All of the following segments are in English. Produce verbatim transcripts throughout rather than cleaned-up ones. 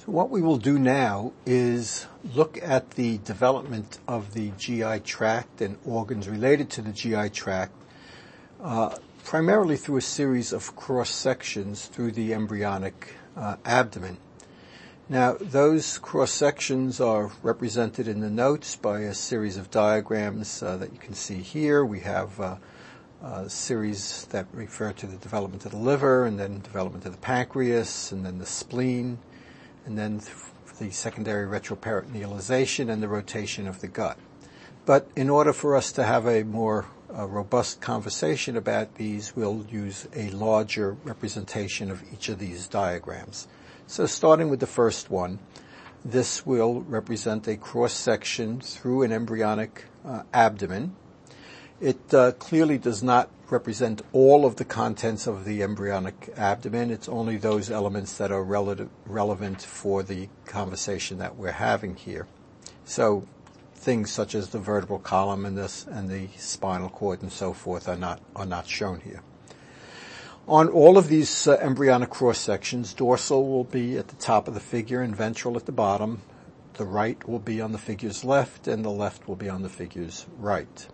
So what we will do now is look at the development of the G I tract and organs related to the G I tract, uh, primarily through a series of cross-sections through the embryonic uh, abdomen. Now, those cross-sections are represented in the notes by a series of diagrams uh, that you can see here. We have uh, a series that refer to the development of the liver, and then development of the pancreas, and then the spleen, and then the secondary retroperitonealization and the rotation of the gut. But in order for us to have a more uh, robust conversation about these, we'll use a larger representation of each of these diagrams. So starting with the first one, this will represent a cross-section through an embryonic uh, abdomen. It uh, clearly does not represent all of the contents of the embryonic abdomen. It's only those elements that are relative, relevant for the conversation that we're having here. So things such as the vertebral column and, this, and the spinal cord and so forth are not, are not shown here. On all of these uh, embryonic cross-sections, dorsal will be at the top of the figure and ventral at the bottom. The right will be on the figure's left and the left will be on the figure's right.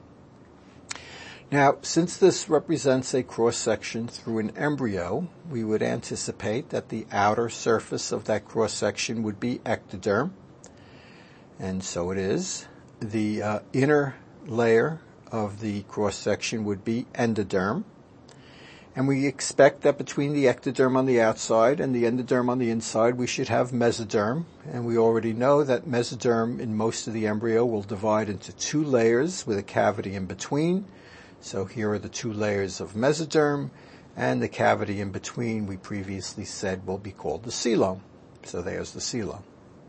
Now, since this represents a cross-section through an embryo, we would anticipate that the outer surface of that cross-section would be ectoderm, and so it is. The uh, inner layer of the cross-section would be endoderm, and we expect that between the ectoderm on the outside and the endoderm on the inside, we should have mesoderm, and we already know that mesoderm in most of the embryo will divide into two layers with a cavity in between. So here are the two layers of mesoderm, and the cavity in between we previously said will be called the coelom. So there's the coelom.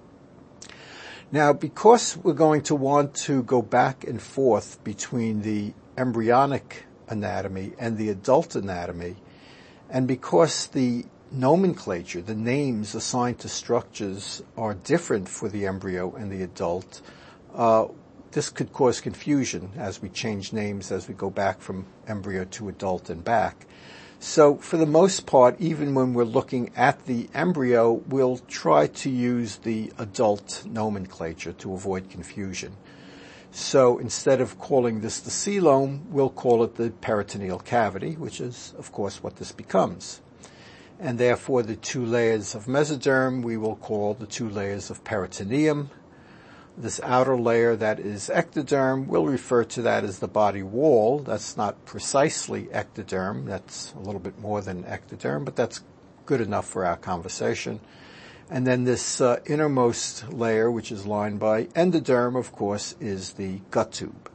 Now, because we're going to want to go back and forth between the embryonic anatomy and the adult anatomy, and because the nomenclature, the names assigned to structures are different for the embryo and the adult, uh, this could cause confusion as we change names as we go back from embryo to adult and back. So for the most part, even when we're looking at the embryo, we'll try to use the adult nomenclature to avoid confusion. So instead of calling this the coelom, we'll call it the peritoneal cavity, which is, of course, what this becomes. And therefore, the two layers of mesoderm we will call the two layers of peritoneum. This outer layer that is ectoderm, we'll refer to that as the body wall. That's not precisely ectoderm. That's a little bit more than ectoderm, but that's good enough for our conversation. And then this uh, innermost layer, which is lined by endoderm, of course, is the gut tube.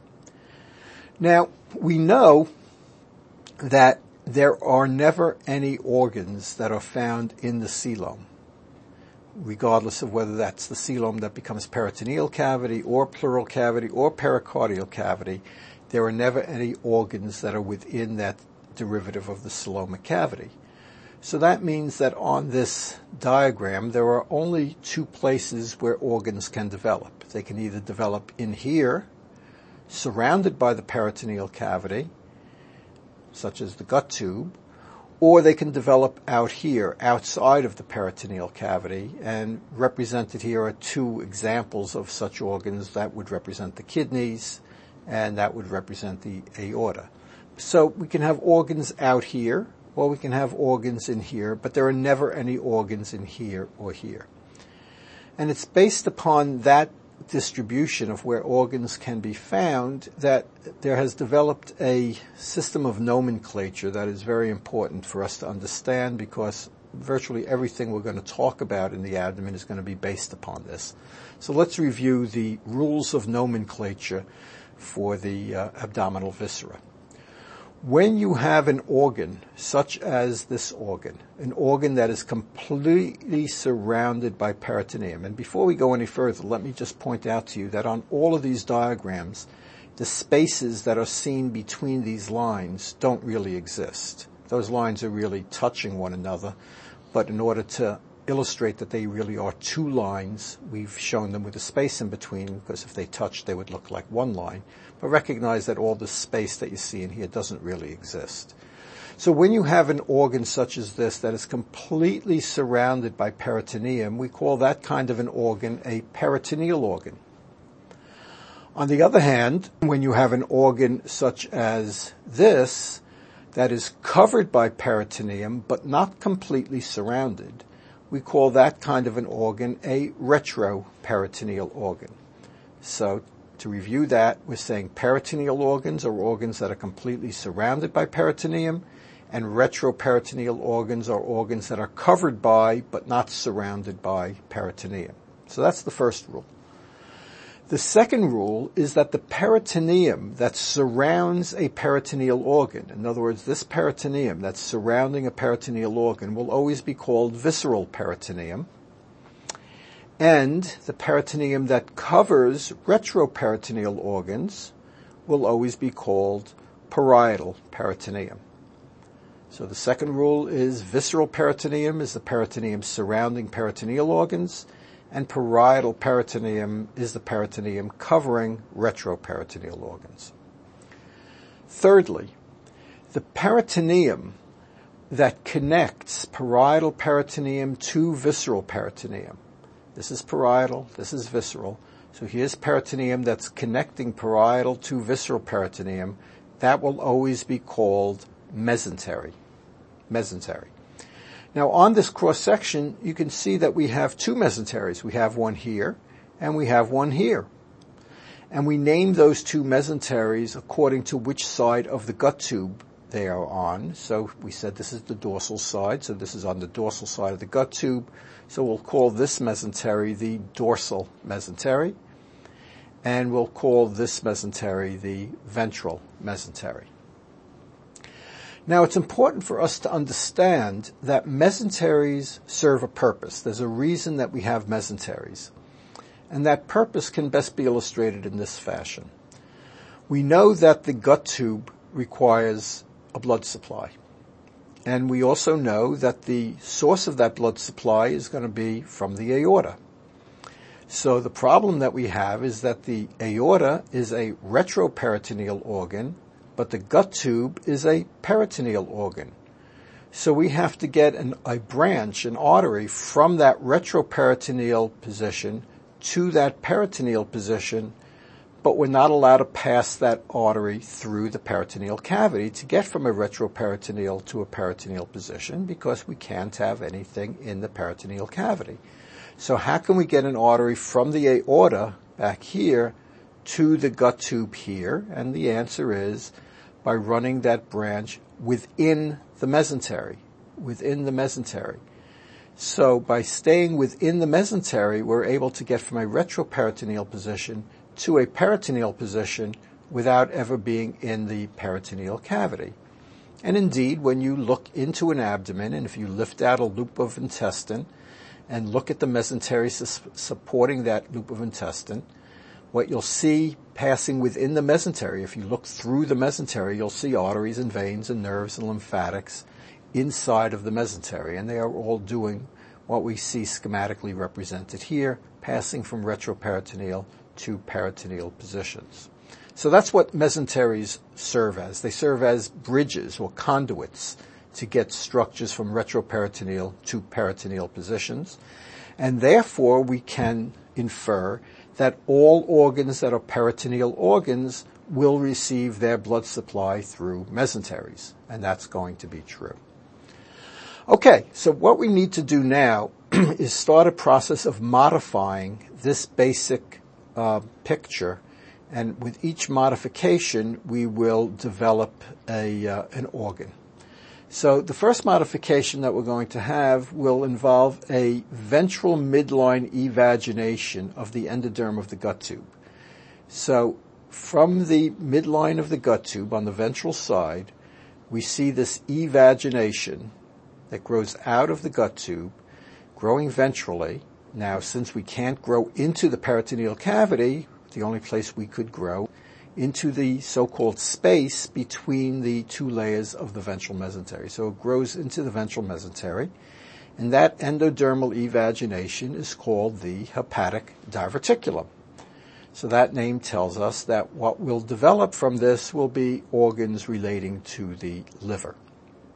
Now, we know that there are never any organs that are found in the coelom, regardless of whether that's the coelom that becomes peritoneal cavity or pleural cavity or pericardial cavity. There are never any organs that are within that derivative of the coelomic cavity. So that means that on this diagram, there are only two places where organs can develop. They can either develop in here, surrounded by the peritoneal cavity, such as the gut tube, or they can develop out here, outside of the peritoneal cavity, and represented here are two examples of such organs that would represent the kidneys, and that would represent the aorta. So we can have organs out here, or we can have organs in here, but there are never any organs in here or here. And it's based upon that distribution of where organs can be found that there has developed a system of nomenclature that is very important for us to understand, because virtually everything we're going to talk about in the abdomen is going to be based upon this. So let's review the rules of nomenclature for the uh, abdominal viscera. When you have an organ, such as this organ, an organ that is completely surrounded by peritoneum, and before we go any further, let me just point out to you that on all of these diagrams, the spaces that are seen between these lines don't really exist. Those lines are really touching one another, but in order to illustrate that they really are two lines, we've shown them with a space in between, because if they touched, they would look like one line. But recognize that all the space that you see in here doesn't really exist. So when you have an organ such as this that is completely surrounded by peritoneum, we call that kind of an organ a peritoneal organ. On the other hand, when you have an organ such as this that is covered by peritoneum but not completely surrounded, we call that kind of an organ a retroperitoneal organ. So to review that, we're saying peritoneal organs are organs that are completely surrounded by peritoneum, and retroperitoneal organs are organs that are covered by but not surrounded by peritoneum. So that's the first rule. The second rule is that the peritoneum that surrounds a peritoneal organ, in other words, this peritoneum that's surrounding a peritoneal organ, will always be called visceral peritoneum. And the peritoneum that covers retroperitoneal organs will always be called parietal peritoneum. So the second rule is visceral peritoneum is the peritoneum surrounding peritoneal organs, and parietal peritoneum is the peritoneum covering retroperitoneal organs. Thirdly, the peritoneum that connects parietal peritoneum to visceral peritoneum. This is parietal, this is visceral. So here's peritoneum that's connecting parietal to visceral peritoneum. That will always be called mesentery. Mesentery. Now on this cross-section, you can see that we have two mesenteries. We have one here, and we have one here. And we name those two mesenteries according to which side of the gut tube they are on. So we said this is the dorsal side, so this is on the dorsal side of the gut tube. So we'll call this mesentery the dorsal mesentery, and we'll call this mesentery the ventral mesentery. Now, it's important for us to understand that mesenteries serve a purpose. There's a reason that we have mesenteries. And that purpose can best be illustrated in this fashion. We know that the gut tube requires a blood supply. And we also know that the source of that blood supply is going to be from the aorta. So the problem that we have is that the aorta is a retroperitoneal organ, but the gut tube is a peritoneal organ. So we have to get an, a branch, an artery, from that retroperitoneal position to that peritoneal position, but we're not allowed to pass that artery through the peritoneal cavity to get from a retroperitoneal to a peritoneal position, because we can't have anything in the peritoneal cavity. So how can we get an artery from the aorta back here to the gut tube here? And the answer is by running that branch within the mesentery, within the mesentery. So by staying within the mesentery, we're able to get from a retroperitoneal position to a peritoneal position without ever being in the peritoneal cavity. And indeed, when you look into an abdomen, and if you lift out a loop of intestine and look at the mesentery su- supporting that loop of intestine, what you'll see passing within the mesentery, if you look through the mesentery, you'll see arteries and veins and nerves and lymphatics inside of the mesentery, and they are all doing what we see schematically represented here, passing from retroperitoneal to peritoneal positions. So that's what mesenteries serve as. They serve as bridges or conduits to get structures from retroperitoneal to peritoneal positions, and therefore we can infer that all organs that are peritoneal organs will receive their blood supply through mesenteries, and that's going to be true. Okay, so what we need to do now is start a process of modifying this basic uh, picture, and with each modification we will develop a uh, an organ. So the first modification that we're going to have will involve a ventral midline evagination of the endoderm of the gut tube. So from the midline of the gut tube on the ventral side, we see this evagination that grows out of the gut tube, growing ventrally. Now, since we can't grow into the peritoneal cavity, the only place we could grow into the so-called space between the two layers of the ventral mesentery. So it grows into the ventral mesentery, and that endodermal evagination is called the hepatic diverticulum. So that name tells us that what will develop from this will be organs relating to the liver.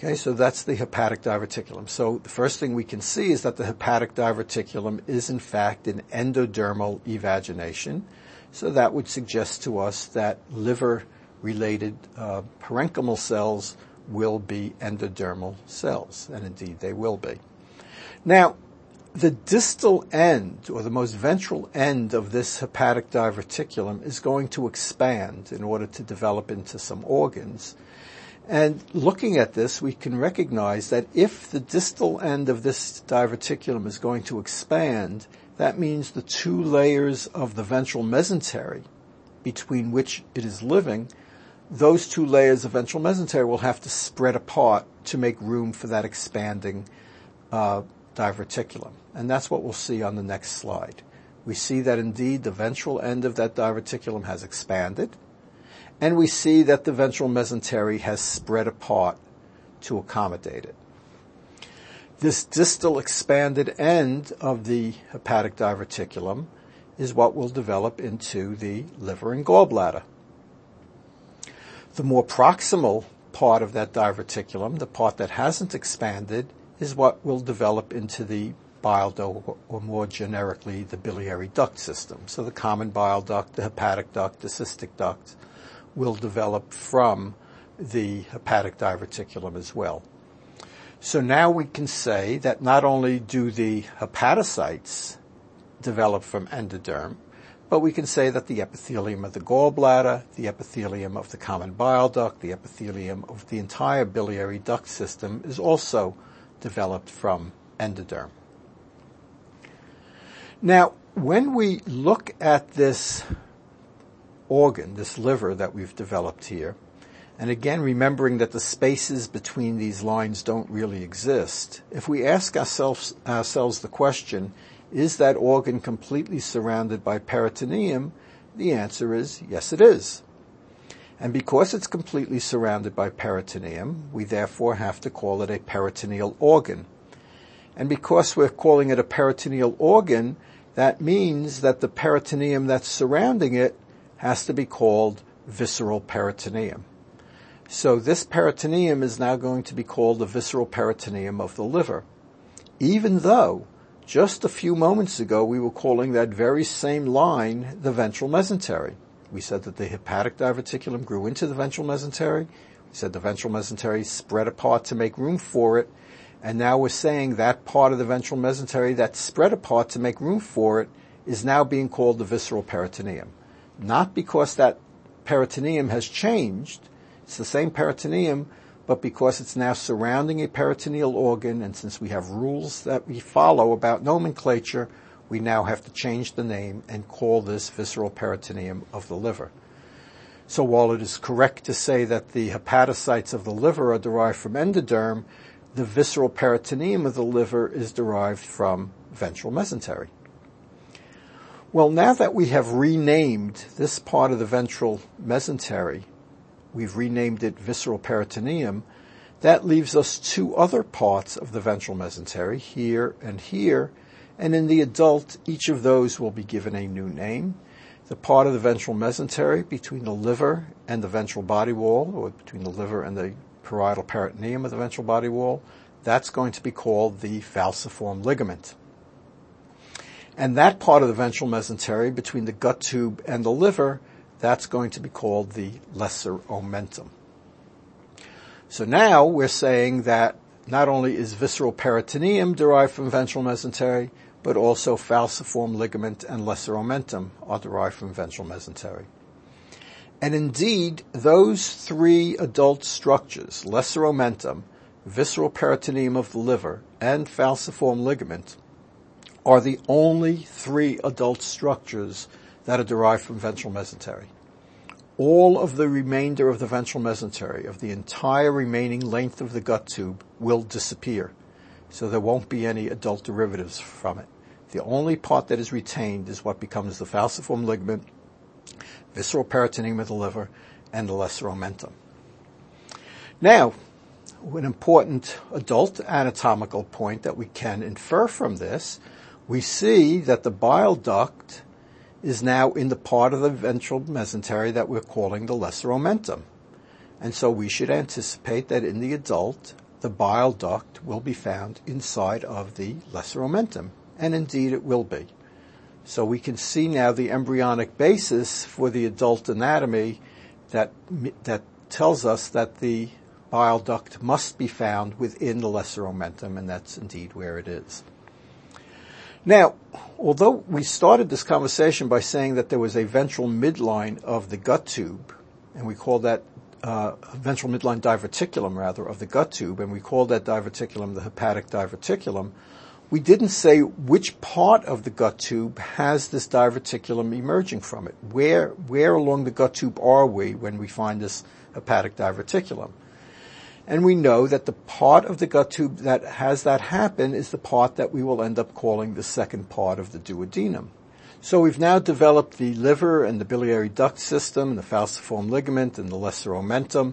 Okay, so that's the hepatic diverticulum. So the first thing we can see is that the hepatic diverticulum is in fact an endodermal evagination. So that would suggest to us that liver-related uh, parenchymal cells will be endodermal cells, and indeed they will be. Now, the distal end, or the most ventral end of this hepatic diverticulum is going to expand in order to develop into some organs. And looking at this, we can recognize that if the distal end of this diverticulum is going to expand, that means the two layers of the ventral mesentery between which it is living, those two layers of ventral mesentery will have to spread apart to make room for that expanding uh, diverticulum. And that's what we'll see on the next slide. We see that indeed the ventral end of that diverticulum has expanded, and we see that the ventral mesentery has spread apart to accommodate it. This distal expanded end of the hepatic diverticulum is what will develop into the liver and gallbladder. The more proximal part of that diverticulum, the part that hasn't expanded, is what will develop into the bile duct, or more generically, the biliary duct system. So the common bile duct, the hepatic duct, the cystic duct will develop from the hepatic diverticulum as well. So now we can say that not only do the hepatocytes develop from endoderm, but we can say that the epithelium of the gallbladder, the epithelium of the common bile duct, the epithelium of the entire biliary duct system is also developed from endoderm. Now, when we look at this organ, this liver that we've developed here, and again remembering that the spaces between these lines don't really exist, if we ask ourselves, ourselves the question, is that organ completely surrounded by peritoneum? The answer is yes, it is. And because it's completely surrounded by peritoneum, we therefore have to call it a peritoneal organ. And because we're calling it a peritoneal organ, that means that the peritoneum that's surrounding it has to be called visceral peritoneum. So this peritoneum is now going to be called the visceral peritoneum of the liver, even though just a few moments ago we were calling that very same line the ventral mesentery. We said that the hepatic diverticulum grew into the ventral mesentery. We said the ventral mesentery spread apart to make room for it. And now we're saying that part of the ventral mesentery that spread apart to make room for it is now being called the visceral peritoneum. Not because that peritoneum has changed, it's the same peritoneum, but because it's now surrounding a peritoneal organ, and since we have rules that we follow about nomenclature, we now have to change the name and call this visceral peritoneum of the liver. So while it is correct to say that the hepatocytes of the liver are derived from endoderm, the visceral peritoneum of the liver is derived from ventral mesentery. Well, now that we have renamed this part of the ventral mesentery, we've renamed it visceral peritoneum, that leaves us two other parts of the ventral mesentery, here and here, and in the adult, each of those will be given a new name. The part of the ventral mesentery between the liver and the ventral body wall, or between the liver and the parietal peritoneum of the ventral body wall, that's going to be called the falciform ligament. And that part of the ventral mesentery between the gut tube and the liver, that's going to be called the lesser omentum. So now we're saying that not only is visceral peritoneum derived from ventral mesentery, but also falciform ligament and lesser omentum are derived from ventral mesentery. And indeed, those three adult structures, lesser omentum, visceral peritoneum of the liver, and falciform ligament, are the only three adult structures that are derived from ventral mesentery. All of the remainder of the ventral mesentery, of the entire remaining length of the gut tube, will disappear. So there won't be any adult derivatives from it. The only part that is retained is what becomes the falciform ligament, visceral peritoneum of the liver, and the lesser omentum. Now, an important adult anatomical point that we can infer from this, we see that the bile duct is now in the part of the ventral mesentery that we're calling the lesser omentum. And so we should anticipate that in the adult, the bile duct will be found inside of the lesser omentum, and indeed it will be. So we can see now the embryonic basis for the adult anatomy that that tells us that the bile duct must be found within the lesser omentum, and that's indeed where it is. Now, although we started this conversation by saying that there was a ventral midline of the gut tube, and we call that uh, ventral midline diverticulum, rather, of the gut tube, and we call that diverticulum the hepatic diverticulum, we didn't say which part of the gut tube has this diverticulum emerging from it. Where, where along the gut tube are we when we find this hepatic diverticulum? And we know that the part of the gut tube that has that happen is the part that we will end up calling the second part of the duodenum. So we've now developed the liver and the biliary duct system and the falciform ligament and the lesser omentum.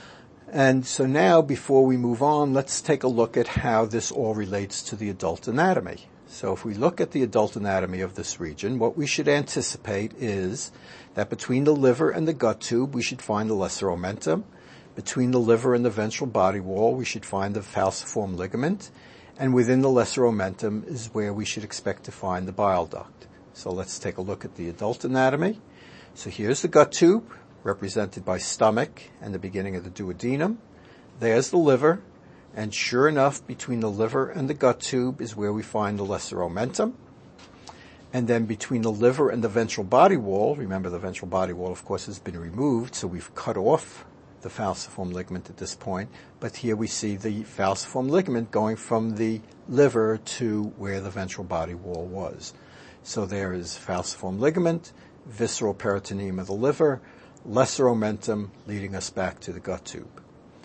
And so now, before we move on, let's take a look at how this all relates to the adult anatomy. So if we look at the adult anatomy of this region, what we should anticipate is that between the liver and the gut tube, we should find the lesser omentum. Between the liver and the ventral body wall, we should find the falciform ligament. And within the lesser omentum is where we should expect to find the bile duct. So let's take a look at the adult anatomy. So here's the gut tube, represented by stomach and the beginning of the duodenum. There's the liver, and sure enough, between the liver and the gut tube is where we find the lesser omentum. And then between the liver and the ventral body wall, remember the ventral body wall, of course, has been removed, so we've cut off the falciform ligament at this point, but here we see the falciform ligament going from the liver to where the ventral body wall was. So there is falciform ligament, visceral peritoneum of the liver, lesser omentum leading us back to the gut tube.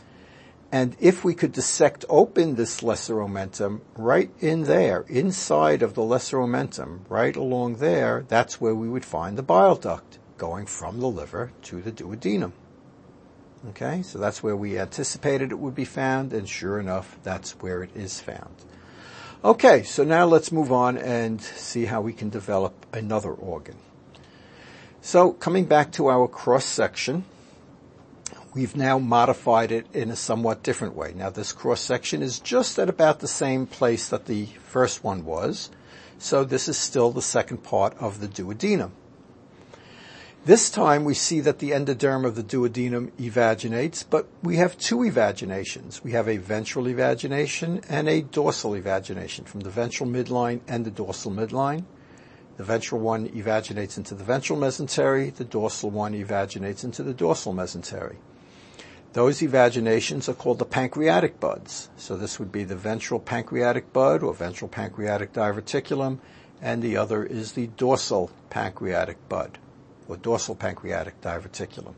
And if we could dissect open this lesser omentum right in there, inside of the lesser omentum, right along there, that's where we would find the bile duct going from the liver to the duodenum. Okay, so that's where we anticipated it would be found, and sure enough, that's where it is found. Okay, so now let's move on and see how we can develop another organ. So coming back to our cross-section, we've now modified it in a somewhat different way. Now this cross-section is just at about the same place that the first one was, so this is still the second part of the duodenum. This time we see that the endoderm of the duodenum evaginates, but we have two evaginations. We have a ventral evagination and a dorsal evagination from the ventral midline and the dorsal midline. The ventral one evaginates into the ventral mesentery. The dorsal one evaginates into the dorsal mesentery. Those evaginations are called the pancreatic buds. So this would be the ventral pancreatic bud or ventral pancreatic diverticulum, and the other is the dorsal pancreatic bud, or dorsal pancreatic diverticulum.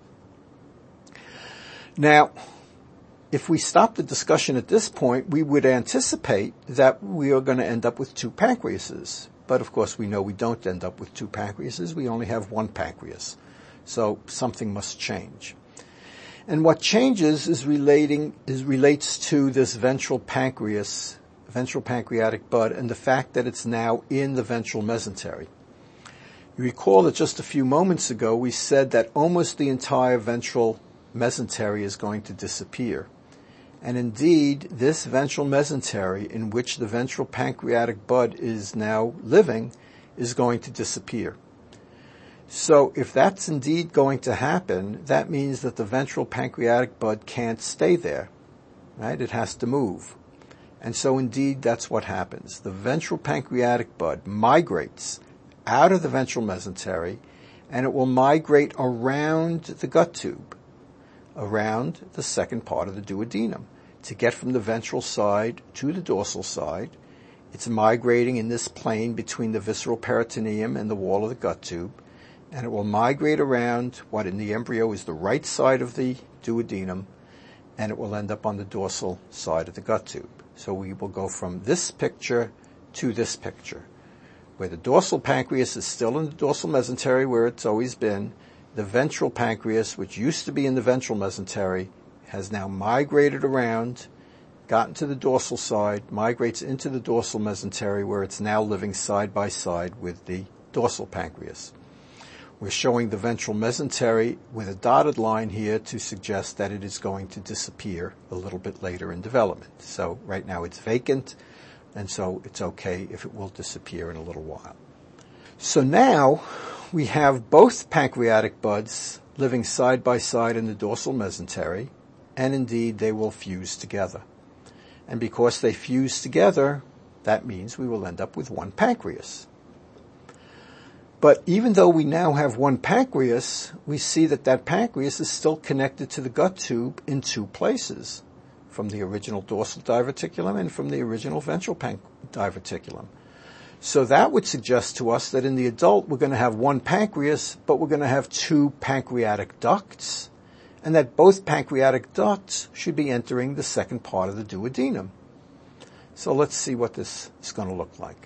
Now, if we stop the discussion at this point, we would anticipate that we are going to end up with two pancreases. But of course, we know we don't end up with two pancreases. We only have one pancreas. So something must change. And what changes is relating is relates to this ventral pancreas, ventral pancreatic bud, and the fact that it's now in the ventral mesentery. You recall that just a few moments ago we said that almost the entire ventral mesentery is going to disappear. And indeed, this ventral mesentery in which the ventral pancreatic bud is now living is going to disappear. So if that's indeed going to happen, that means that the ventral pancreatic bud can't stay there, right? It has to move. And so indeed, that's what happens. The ventral pancreatic bud migrates out of the ventral mesentery, and it will migrate around the gut tube, around the second part of the duodenum, to get from the ventral side to the dorsal side. It's migrating in this plane between the visceral peritoneum and the wall of the gut tube, and it will migrate around what in the embryo is the right side of the duodenum, and it will end up on the dorsal side of the gut tube. So we will go from this picture to this picture, where the dorsal pancreas is still in the dorsal mesentery where it's always been. The ventral pancreas, which used to be in the ventral mesentery, has now migrated around, gotten to the dorsal side, migrates into the dorsal mesentery where it's now living side by side with the dorsal pancreas. We're showing the ventral mesentery with a dotted line here to suggest that it is going to disappear a little bit later in development. So right now it's vacant, and so it's okay if it will disappear in a little while. So now we have both pancreatic buds living side by side in the dorsal mesentery, and indeed they will fuse together. And because they fuse together, that means we will end up with one pancreas. But even though we now have one pancreas, we see that that pancreas is still connected to the gut tube in two places, from the original dorsal diverticulum and from the original ventral pan- diverticulum. So that would suggest to us that in the adult we're going to have one pancreas, but we're going to have two pancreatic ducts, and that both pancreatic ducts should be entering the second part of the duodenum. So let's see what this is going to look like.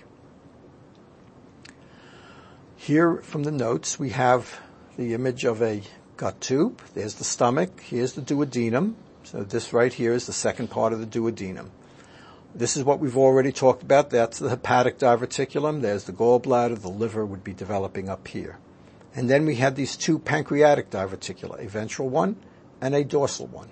Here from the notes we have the image of a gut tube. There's the stomach. Here's the duodenum. So this right here is the second part of the duodenum. This is what we've already talked about. That's the hepatic diverticulum. There's the gallbladder. The liver would be developing up here. And then we had these two pancreatic diverticula, a ventral one and a dorsal one.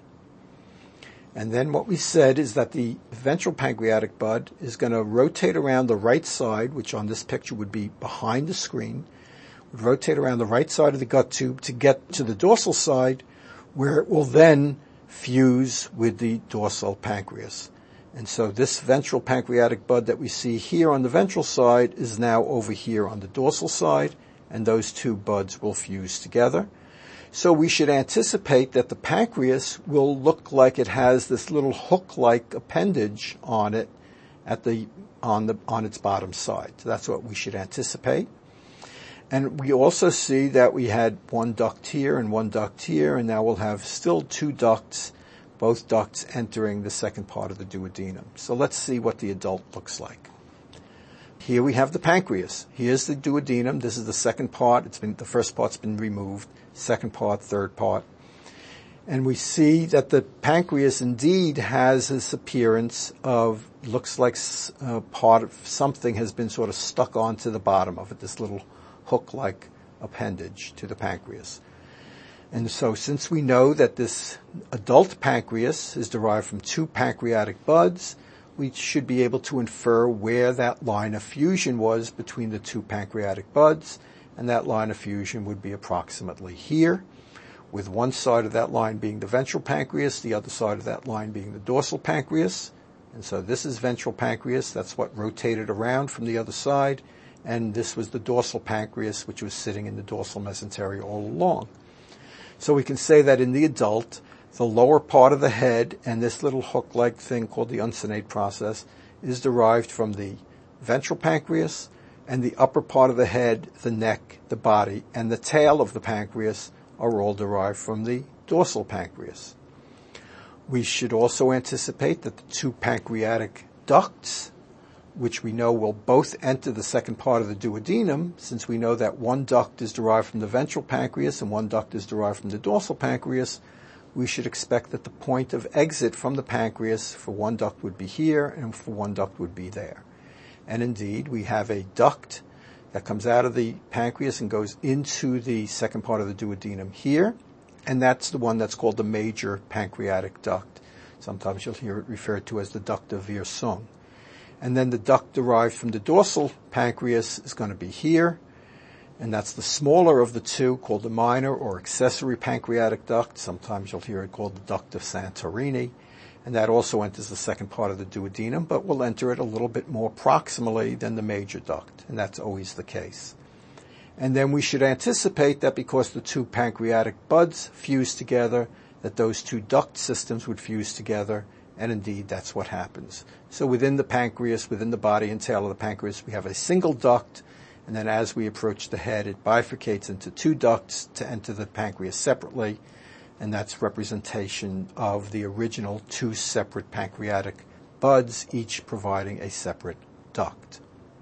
And then what we said is that the ventral pancreatic bud is going to rotate around the right side, which on this picture would be behind the screen, would rotate around the right side of the gut tube to get to the dorsal side, where it will then fuse with the dorsal pancreas. And so this ventral pancreatic bud that we see here on the ventral side is now over here on the dorsal side, and those two buds will fuse together. So we should anticipate that the pancreas will look like it has this little hook-like appendage on it at the on the on its bottom side. So that's what we should anticipate. And we also see that we had one duct here and one duct here, and now we'll have still two ducts, both ducts entering the second part of the duodenum. So let's see what the adult looks like. Here we have the pancreas. Here's the duodenum. This is the second part. It's been the first part's been removed. Second part, third part. And we see that the pancreas indeed has this appearance of, looks like uh, part of something has been sort of stuck onto the bottom of it, this little hook-like appendage to the pancreas. And so since we know that this adult pancreas is derived from two pancreatic buds, we should be able to infer where that line of fusion was between the two pancreatic buds, and that line of fusion would be approximately here, with one side of that line being the ventral pancreas, the other side of that line being the dorsal pancreas. And so this is ventral pancreas. That's what rotated around from the other side. And this was the dorsal pancreas, which was sitting in the dorsal mesentery all along. So we can say that in the adult, the lower part of the head and this little hook-like thing called the uncinate process is derived from the ventral pancreas, and the upper part of the head, the neck, the body, and the tail of the pancreas are all derived from the dorsal pancreas. We should also anticipate that the two pancreatic ducts, which we know will both enter the second part of the duodenum, since we know that one duct is derived from the ventral pancreas and one duct is derived from the dorsal pancreas, we should expect that the point of exit from the pancreas for one duct would be here and for one duct would be there. And indeed, we have a duct that comes out of the pancreas and goes into the second part of the duodenum here, and that's the one that's called the major pancreatic duct. Sometimes you'll hear it referred to as the duct of Wirsung. And then the duct derived from the dorsal pancreas is going to be here, and that's the smaller of the two, called the minor or accessory pancreatic duct. Sometimes you'll hear it called the duct of Santorini. And that also enters the second part of the duodenum, but will enter it a little bit more proximally than the major duct, and that's always the case. And then we should anticipate that because the two pancreatic buds fuse together, that those two duct systems would fuse together, and indeed that's what happens. So within the pancreas, within the body and tail of the pancreas, we have a single duct, and then as we approach the head, it bifurcates into two ducts to enter the pancreas separately, and that's representation of the original two separate pancreatic buds, each providing a separate duct.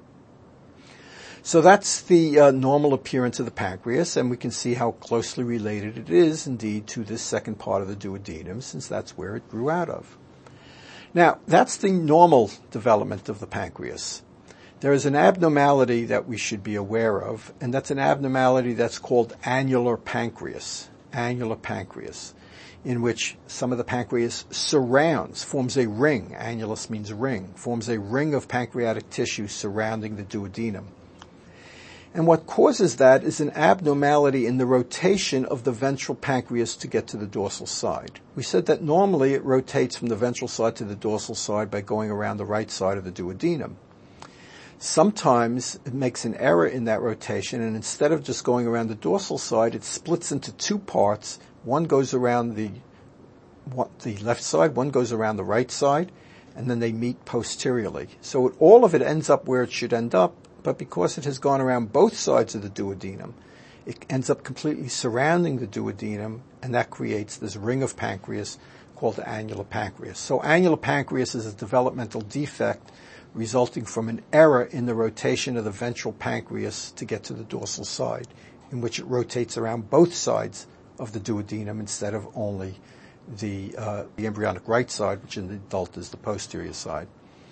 So that's the uh, normal appearance of the pancreas, and we can see how closely related it is indeed to this second part of the duodenum, since that's where it grew out of. Now, that's the normal development of the pancreas. there is an abnormality that we should be aware of, and that's an abnormality that's called annular pancreas, annular pancreas, in which some of the pancreas surrounds, forms a ring, annulus means ring, forms a ring of pancreatic tissue surrounding the duodenum. And what causes that is an abnormality in the rotation of the ventral pancreas to get to the dorsal side. We said that normally it rotates from the ventral side to the dorsal side by going around the right side of the duodenum. Sometimes it makes an error in that rotation, and instead of just going around the dorsal side, it splits into two parts. One goes around the, what, the left side, one goes around the right side, and then they meet posteriorly. So it, all of it ends up where it should end up, but because it has gone around both sides of the duodenum, it ends up completely surrounding the duodenum, and that creates this ring of pancreas called annular pancreas. So annular pancreas is a developmental defect resulting from an error in the rotation of the ventral pancreas to get to the dorsal side, in which it rotates around both sides of the duodenum instead of only the, uh, the embryonic right side, which in the adult is the posterior side.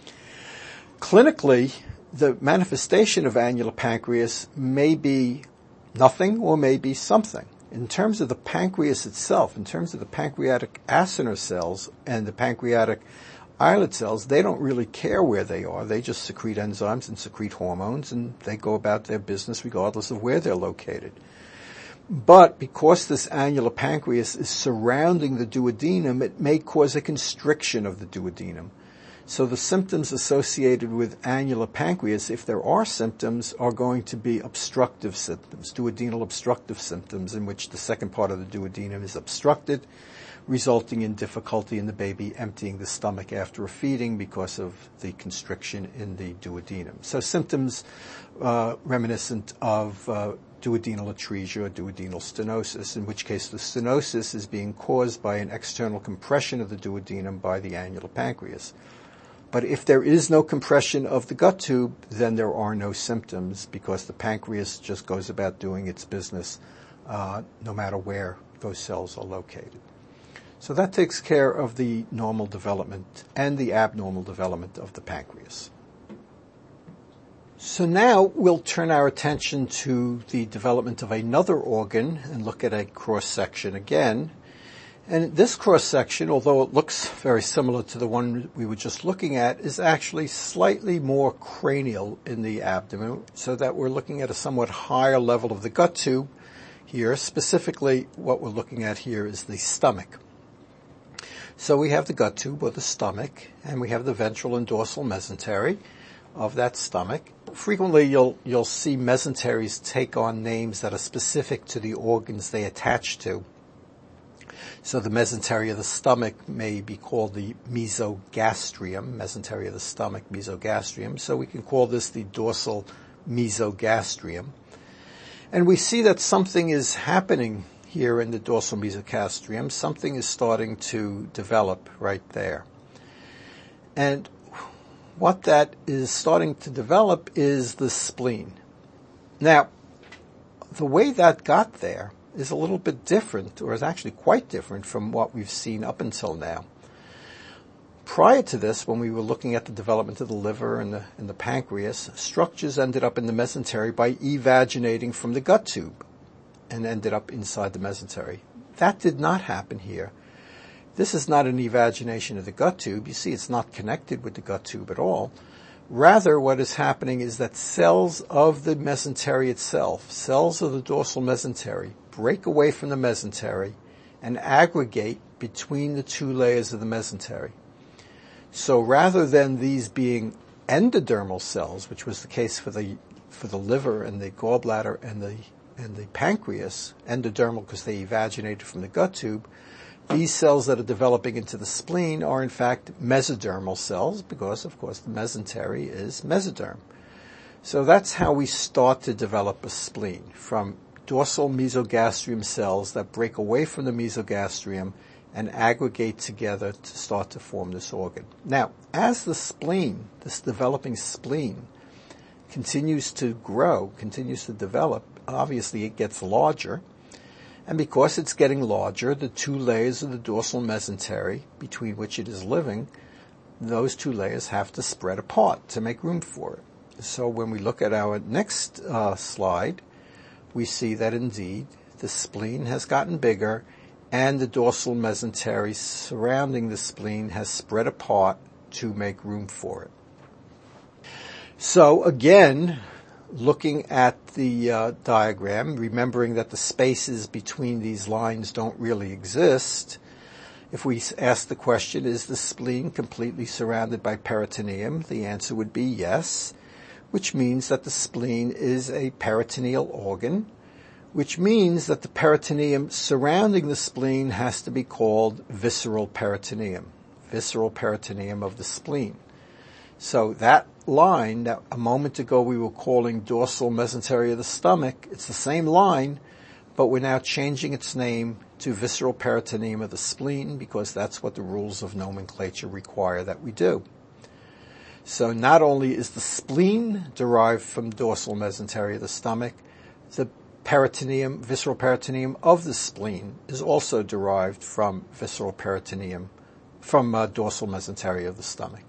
Clinically, the manifestation of annular pancreas may be nothing or may be something. In terms of the pancreas itself, in terms of the pancreatic acinar cells and the pancreatic islet cells, they don't really care where they are. They just secrete enzymes and secrete hormones, and they go about their business regardless of where they're located. But because this annular pancreas is surrounding the duodenum, it may cause a constriction of the duodenum. So the symptoms associated with annular pancreas, if there are symptoms, are going to be obstructive symptoms, duodenal obstructive symptoms, in which the second part of the duodenum is obstructed, resulting in difficulty in the baby emptying the stomach after a feeding because of the constriction in the duodenum. So symptoms uh, reminiscent of uh, duodenal atresia or duodenal stenosis, in which case the stenosis is being caused by an external compression of the duodenum by the annular pancreas. But if there is no compression of the gut tube, then there are no symptoms because the pancreas just goes about doing its business uh, no matter where those cells are located. So that takes care of the normal development and the abnormal development of the pancreas. So now we'll turn our attention to the development of another organ and look at a cross-section again. And this cross-section, although it looks very similar to the one we were just looking at, is actually slightly more cranial in the abdomen, so that we're looking at a somewhat higher level of the gut tube here. Specifically, what we're looking at here is the stomach. So we have the gut tube or the stomach, and we have the ventral and dorsal mesentery of that stomach. Frequently you'll you'll see mesenteries take on names that are specific to the organs they attach to. So the mesentery of the stomach may be called the mesogastrium, mesentery of the stomach, mesogastrium. So we can call this the dorsal mesogastrium. And we see that something is happening here in the dorsal mesogastrium. Something is starting to develop right there. And what that is starting to develop is the spleen. Now, the way that got there is a little bit different, or is actually quite different from what we've seen up until now. Prior to this, when we were looking at the development of the liver and the, and the pancreas, structures ended up in the mesentery by evaginating from the gut tube and ended up inside the mesentery. That did not happen here. This is not an evagination of the gut tube. You see, it's not connected with the gut tube at all. Rather, what is happening is that cells of the mesentery itself, cells of the dorsal mesentery, break away from the mesentery and aggregate between the two layers of the mesentery. So rather than these being endodermal cells, which was the case for the for the liver and the gallbladder and the and the pancreas, endodermal because they evaginated from the gut tube, these cells that are developing into the spleen are in fact mesodermal cells because, of course, the mesentery is mesoderm. So that's how we start to develop a spleen, from dorsal mesogastrium cells that break away from the mesogastrium and aggregate together to start to form this organ. Now, as the spleen, this developing spleen, continues to grow, continues to develop, obviously it gets larger. And because it's getting larger, the two layers of the dorsal mesentery between which it is living, those two layers have to spread apart to make room for it. So when we look at our next uh, slide, we see that indeed the spleen has gotten bigger and the dorsal mesentery surrounding the spleen has spread apart to make room for it. So again, looking at the uh, diagram, remembering that the spaces between these lines don't really exist, if we ask the question, is the spleen completely surrounded by peritoneum? The answer would be yes, which means that the spleen is a peritoneal organ, which means that the peritoneum surrounding the spleen has to be called visceral peritoneum, visceral peritoneum of the spleen. So that line that a moment ago we were calling dorsal mesentery of the stomach, it's the same line, but we're now changing its name to visceral peritoneum of the spleen because that's what the rules of nomenclature require that we do. So not only is the spleen derived from dorsal mesentery of the stomach, the peritoneum, visceral peritoneum of the spleen is also derived from visceral peritoneum, from uh, dorsal mesentery of the stomach.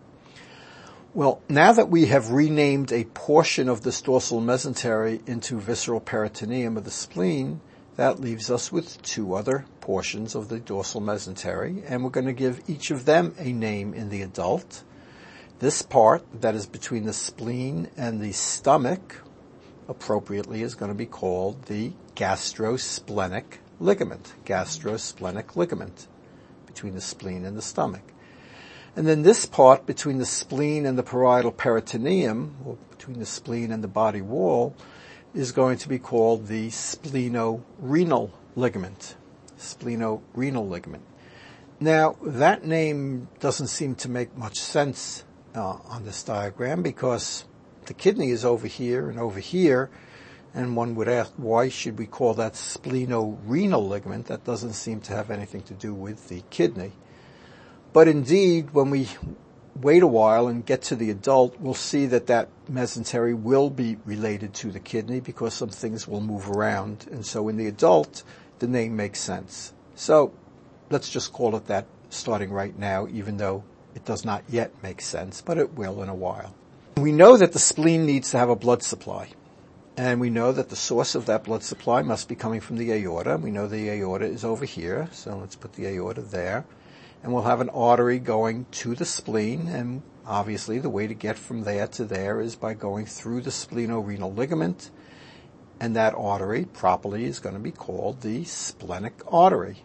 Well, now that we have renamed a portion of this dorsal mesentery into visceral peritoneum of the spleen, that leaves us with two other portions of the dorsal mesentery, and we're going to give each of them a name in the adult. This part that is between the spleen and the stomach, appropriately, is going to be called the gastrosplenic ligament, gastrosplenic ligament between the spleen and the stomach. And then this part between the spleen and the parietal peritoneum, or between the spleen and the body wall, is going to be called the splenorenal ligament, splenorenal ligament. Now, that name doesn't seem to make much sense uh, on this diagram because the kidney is over here and over here, and one would ask, why should we call that splenorenal ligament? That doesn't seem to have anything to do with the kidney. But indeed, when we wait a while and get to the adult, we'll see that that mesentery will be related to the kidney because some things will move around. And so in the adult, the name makes sense. So let's just call it that starting right now, even though it does not yet make sense, but it will in a while. We know that the spleen needs to have a blood supply. And we know that the source of that blood supply must be coming from the aorta. We know the aorta is over here, so let's put the aorta there. And we'll have an artery going to the spleen, and obviously the way to get from there to there is by going through the splenorenal ligament, and that artery properly is going to be called the splenic artery.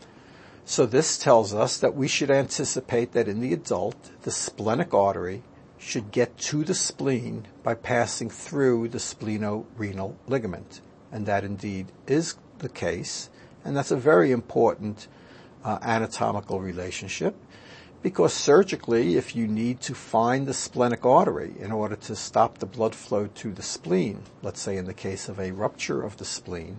So this tells us that we should anticipate that in the adult, the splenic artery should get to the spleen by passing through the splenorenal ligament. And that indeed is the case, and that's a very important Uh, anatomical relationship, because surgically, if you need to find the splenic artery in order to stop the blood flow to the spleen, let's say in the case of a rupture of the spleen,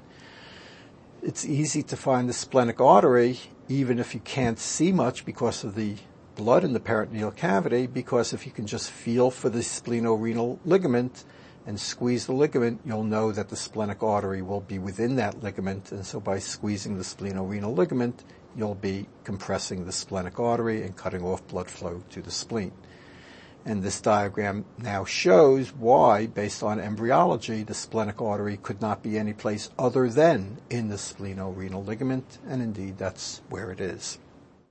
it's easy to find the splenic artery even if you can't see much because of the blood in the peritoneal cavity, because if you can just feel for the splenorenal ligament and squeeze the ligament, you'll know that the splenic artery will be within that ligament, and so by squeezing the splenorenal ligament, you'll be compressing the splenic artery and cutting off blood flow to the spleen. And this diagram now shows why, based on embryology, the splenic artery could not be any place other than in the splenorenal ligament, and indeed that's where it is.